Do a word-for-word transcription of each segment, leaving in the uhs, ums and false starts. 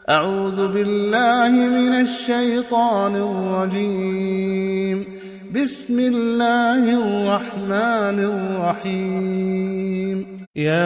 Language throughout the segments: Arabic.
أعوذ بالله من الشيطان الرجيم. بسم الله الرحمن الرحيم.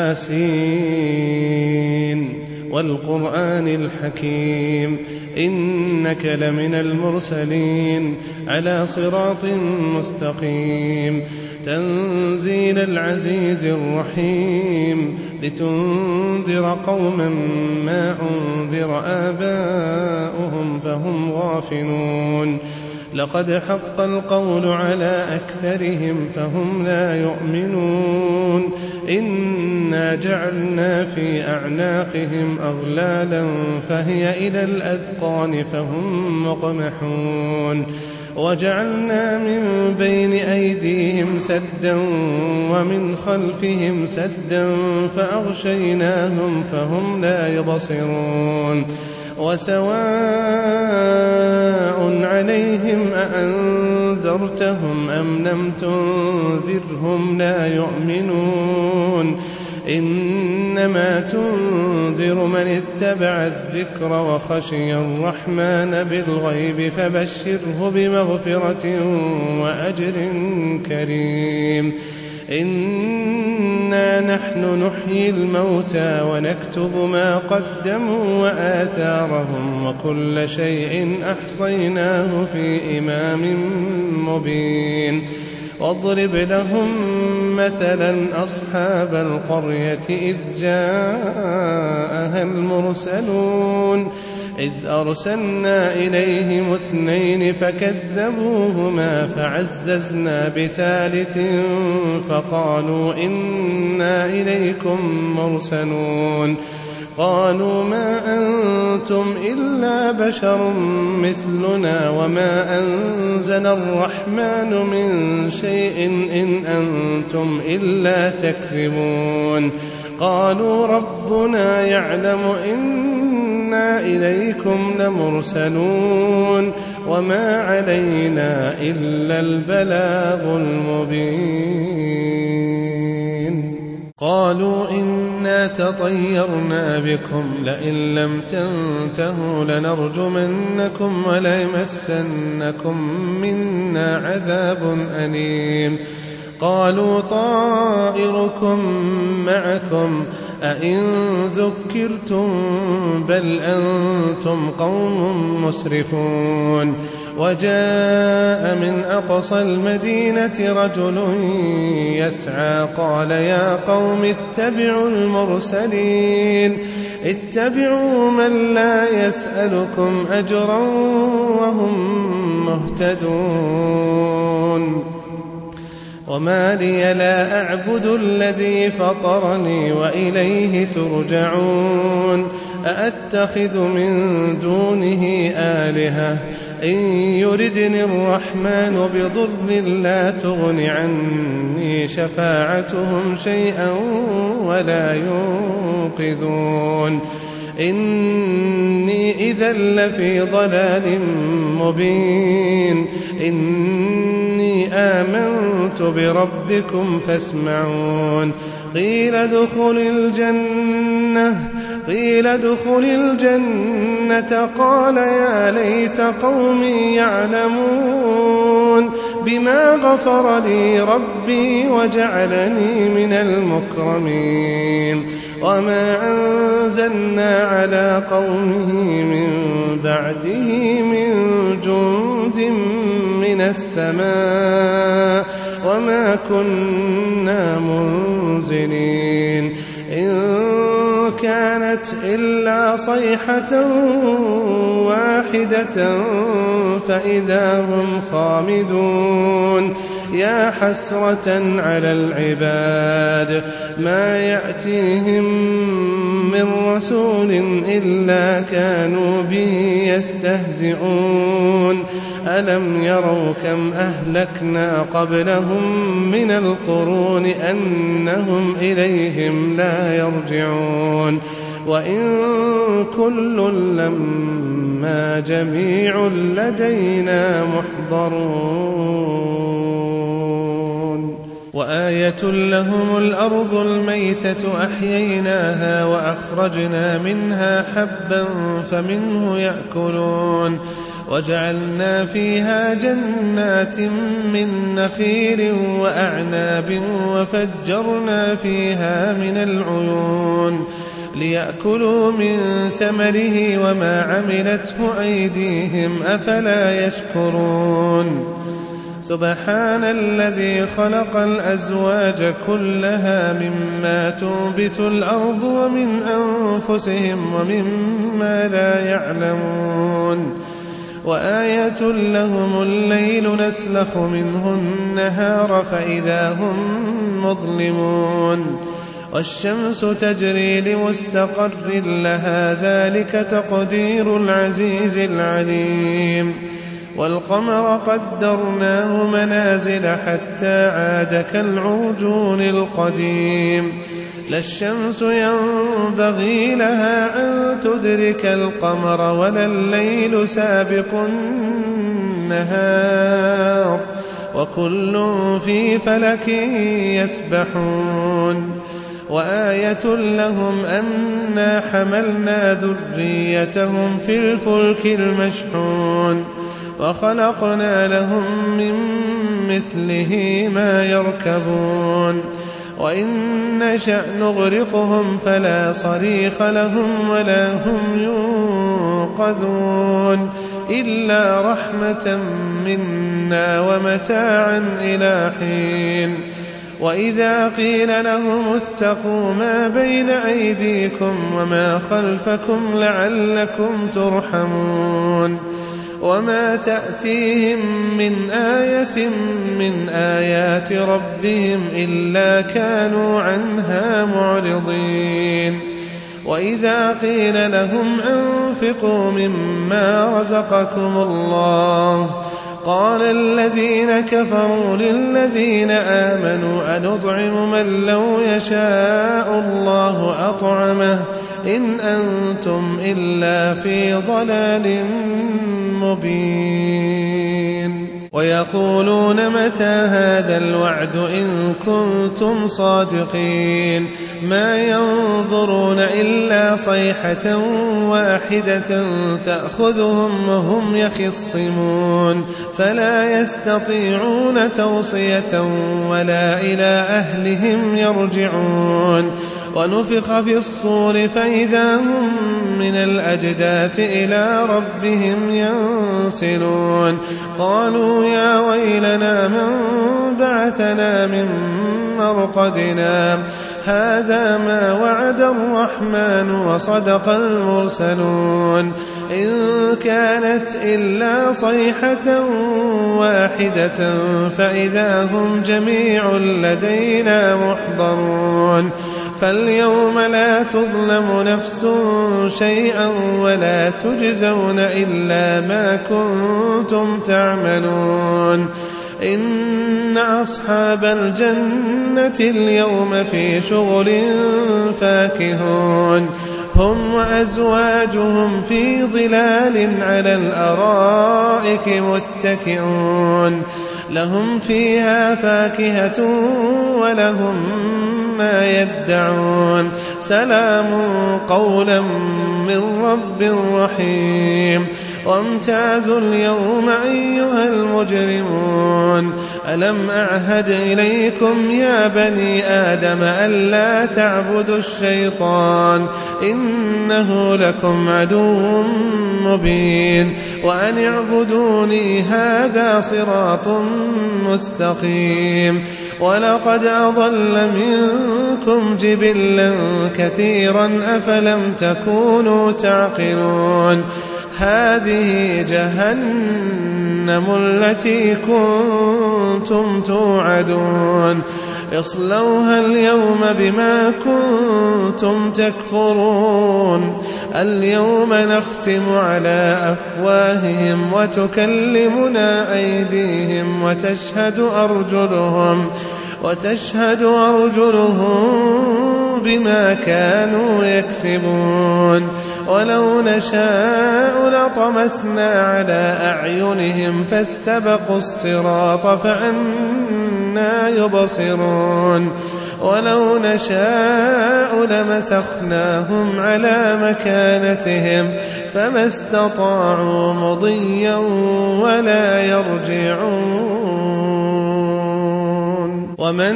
ياسين والقرآن الحكيم إنك لمن المرسلين على صراط مستقيم تنزيل العزيز الرحيم لتنذر قوما ما أنذر آباؤهم فهم غافلون لقد حق القول على أكثرهم فهم لا يؤمنون إنا جعلنا في أعناقهم أغلالا فهي إلى الأذقان فهم مقمحون وجعلنا من بين أيديهم سدا ومن خلفهم سدا فأغشيناهم فهم لا يبصرون وسواء عليهم أأنذرتهم أم لم تنذرهم لا يؤمنون إنما تنذر من اتبع الذكر وخشي الرحمن بالغيب فبشره بمغفرة وأجر كريم إنا نحن نحيي الموتى ونكتب ما قدموا وآثارهم وكل شيء أحصيناه في إمام مبين واضرب لهم مثلا أصحاب القرية إذ جاءها المرسلون إذ أرسلنا إليهم اثنين فكذبوهما فعززنا بثالث فقالوا إنا إليكم مرسلون قالوا ما أنتم إلا بشر مثلنا وما أنزل الرحمن من شيء إن أنتم إلا تكذبون قالوا ربنا يعلم إنا إليكم لمرسلون وما علينا إلا البلاغ المبين قالوا إنا تطيرنا بكم لئن لم تنتهوا لنرجمنكم وليمسنكم منا عذاب أليم قالوا طائركم معكم أئن ذكرتم بل أنتم قوم مسرفون وجاء من أقصى المدينة رجل يسعى قال يا قوم اتبعوا المرسلين اتبعوا من لا يسألكم أجرا وهم مهتدون وما لي لا أعبد الذي فطرني وإليه ترجعون أأتخذ من دونه آلهة إن يردني الرحمن بضر لا تغن عني شفاعتهم شيئا ولا ينقذون إني إذا لفي ضلال مبين إني آمنت بربكم فاسمعون قيل ادخل الجنة قيل ادخل الجنة قال يا ليت قومي يعلمون بما غفر لي ربي وجعلني من المكرمين وما أنزلنا على قومه من بعده من جند من السماء وما كنا منزلين إن كانت إلا صيحة واحدة فإذا هم خامدون يا حسرة على العباد ما يأتيهم من رسول إلا كانوا به يستهزئون ألم يروا كم أهلكنا قبلهم من القرون أنهم إليهم لا يرجعون وإن كل لما جميع لدينا محضرون وآية لهم الأرض الميتة أحييناها وأخرجنا منها حبا فمنه يأكلون وجعلنا فيها جنات من نخيل وأعناب وفجرنا فيها من العيون ليأكلوا من ثمره وما عملته أيديهم أفلا يشكرون سبحان الذي خلق الأزواج كلها مما تنبت الأرض ومن أنفسهم ومما لا يعلمون وآية لهم الليل نسلخ منه النهار فإذا هم مظلمون والشمس تجري لمستقر لها ذلك تقدير العزيز العليم والقمر قدرناه منازل حتى عاد كالعرجون القديم لا الشمس ينبغي لها أن تدرك القمر ولا الليل سابق النهار وكل في فلك يسبحون وآية لهم أنا حملنا ذريتهم في الفلك المشحون وخلقنا لهم من مثله ما يركبون وإن نشأ نغرقهم فلا صريخ لهم ولا هم ينقذون إلا رحمة منا ومتاعا إلى حين وإذا قيل لهم اتقوا ما بين أيديكم وما خلفكم لعلكم ترحمون وما تأتيهم من آية من آيات ربهم إلا كانوا عنها معرضين وإذا قيل لهم أنفقوا مما رزقكم الله قال الذين كفروا للذين آمنوا أنطعم من لو يشاء الله أطعمه إن أنتم إلا في ضلال مبين ويقولون متى هذا الوعد إن كنتم صادقين ما ينظرون إلا صيحة واحدة تأخذهم وهم يخصمون فلا يستطيعون توصية ولا إلى أهلهم يرجعون ونفخ في الصور فإذا هم من الأجداث إلى ربهم ينسلون قالوا يا ويلنا من بعثنا من مرقدنا هذا ما وعد الرحمن وصدق المرسلون إن كانت إلا صيحة واحدة فإذا هم جميع لدينا محضرون فاليوم لا تظلم نفس شيئا ولا تجزون إلا ما كنتم تعملون إن أصحاب الجنة اليوم في شغل فاكهون هم وأزواجهم في ظلال على الأرائك متكئون لهم فيها فاكهة ولهم ما يدعون سلام قولا من رب رحيم وامتازوا اليوم أيها المجرمون ألم أعهد إليكم يا بني آدم ألا تعبدوا الشيطان إنه لكم عدو مبين وأن اعبدوني هذا صراط مستقيم ولقد أضل منكم جبلا كثيرا أفلم تكونوا تعقلون هذه جهنم التي كنتم توعدون اصلوها اليوم بما كنتم تكفرون اليوم نختم على أفواههم وتكلمنا أيديهم وتشهد أرجلهم وتشهد أرجلهم بما كانوا يكسبون ولو نشاء لطمسنا على أعينهم فاستبقوا الصراط فأنى يبصرون ولو نشاء لمسخناهم على مكانتهم فما استطاعوا مضيا ولا يرجعون ومن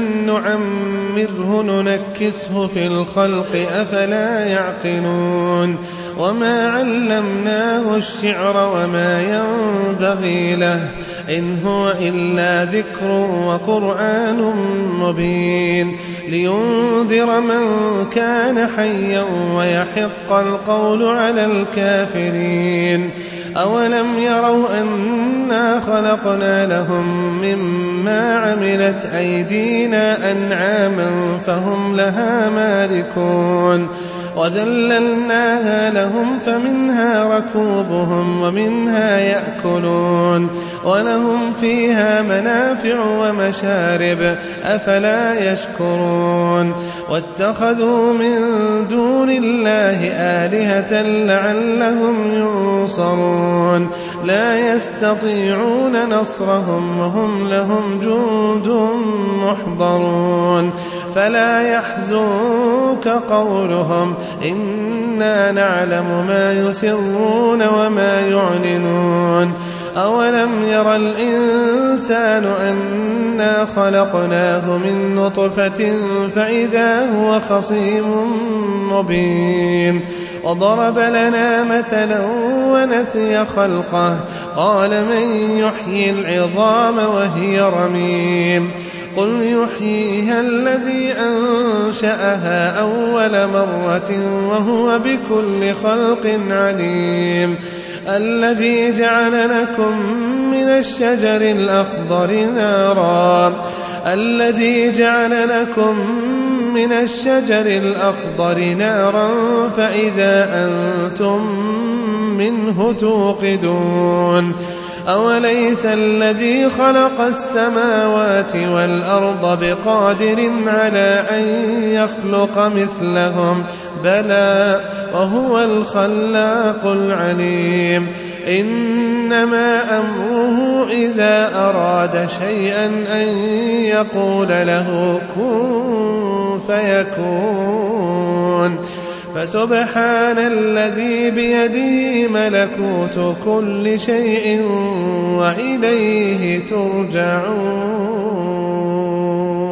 نعمره ننكسه في الخلق أفلا يعقلون وما علمناه الشعر وما ينبغي له إن هو إلا ذكر وقرآن مبين لينذر من كان حيا ويحق القول على الكافرين أولم يروا أنا خلقنا لهم مما عملت أيدينا أنعاما فهم لها مالكون وذللناها لهم فمنها ركوبهم ومنها يأكلون ولهم فيها منافع ومشارب أفلا يشكرون واتخذوا من دون الله آلهة لعلهم ينصرون لا يستطيعون نصرهم وهم لهم جند محضرون فلا يحزنك قولهم إنا نعلم ما يسرون وما يعلنون أولم ير الإنسان أنا خلقناه من نطفة فإذا هو خصيم مبين وضرب لنا مثلا ونسي خلقه قال من يحيي العظام وهي رميم قل يحييها الذي أنشأها أول مرة وهو بكل خلق عليم الذي جعل لكم من الشجر الأخضر نارا الذي جعل لكم من الشجر الأخضر نارا فإذا أنتم منه توقدون أوليس الذي خلق السماوات والأرض بقادر على أن يخلق مثلهم بلى وهو الخلاق العليم إنما أمره إذا أراد شيئا أن يقول له كن فيكون فسبحان الذي بيده ملكوت كل شيء وإليه ترجعون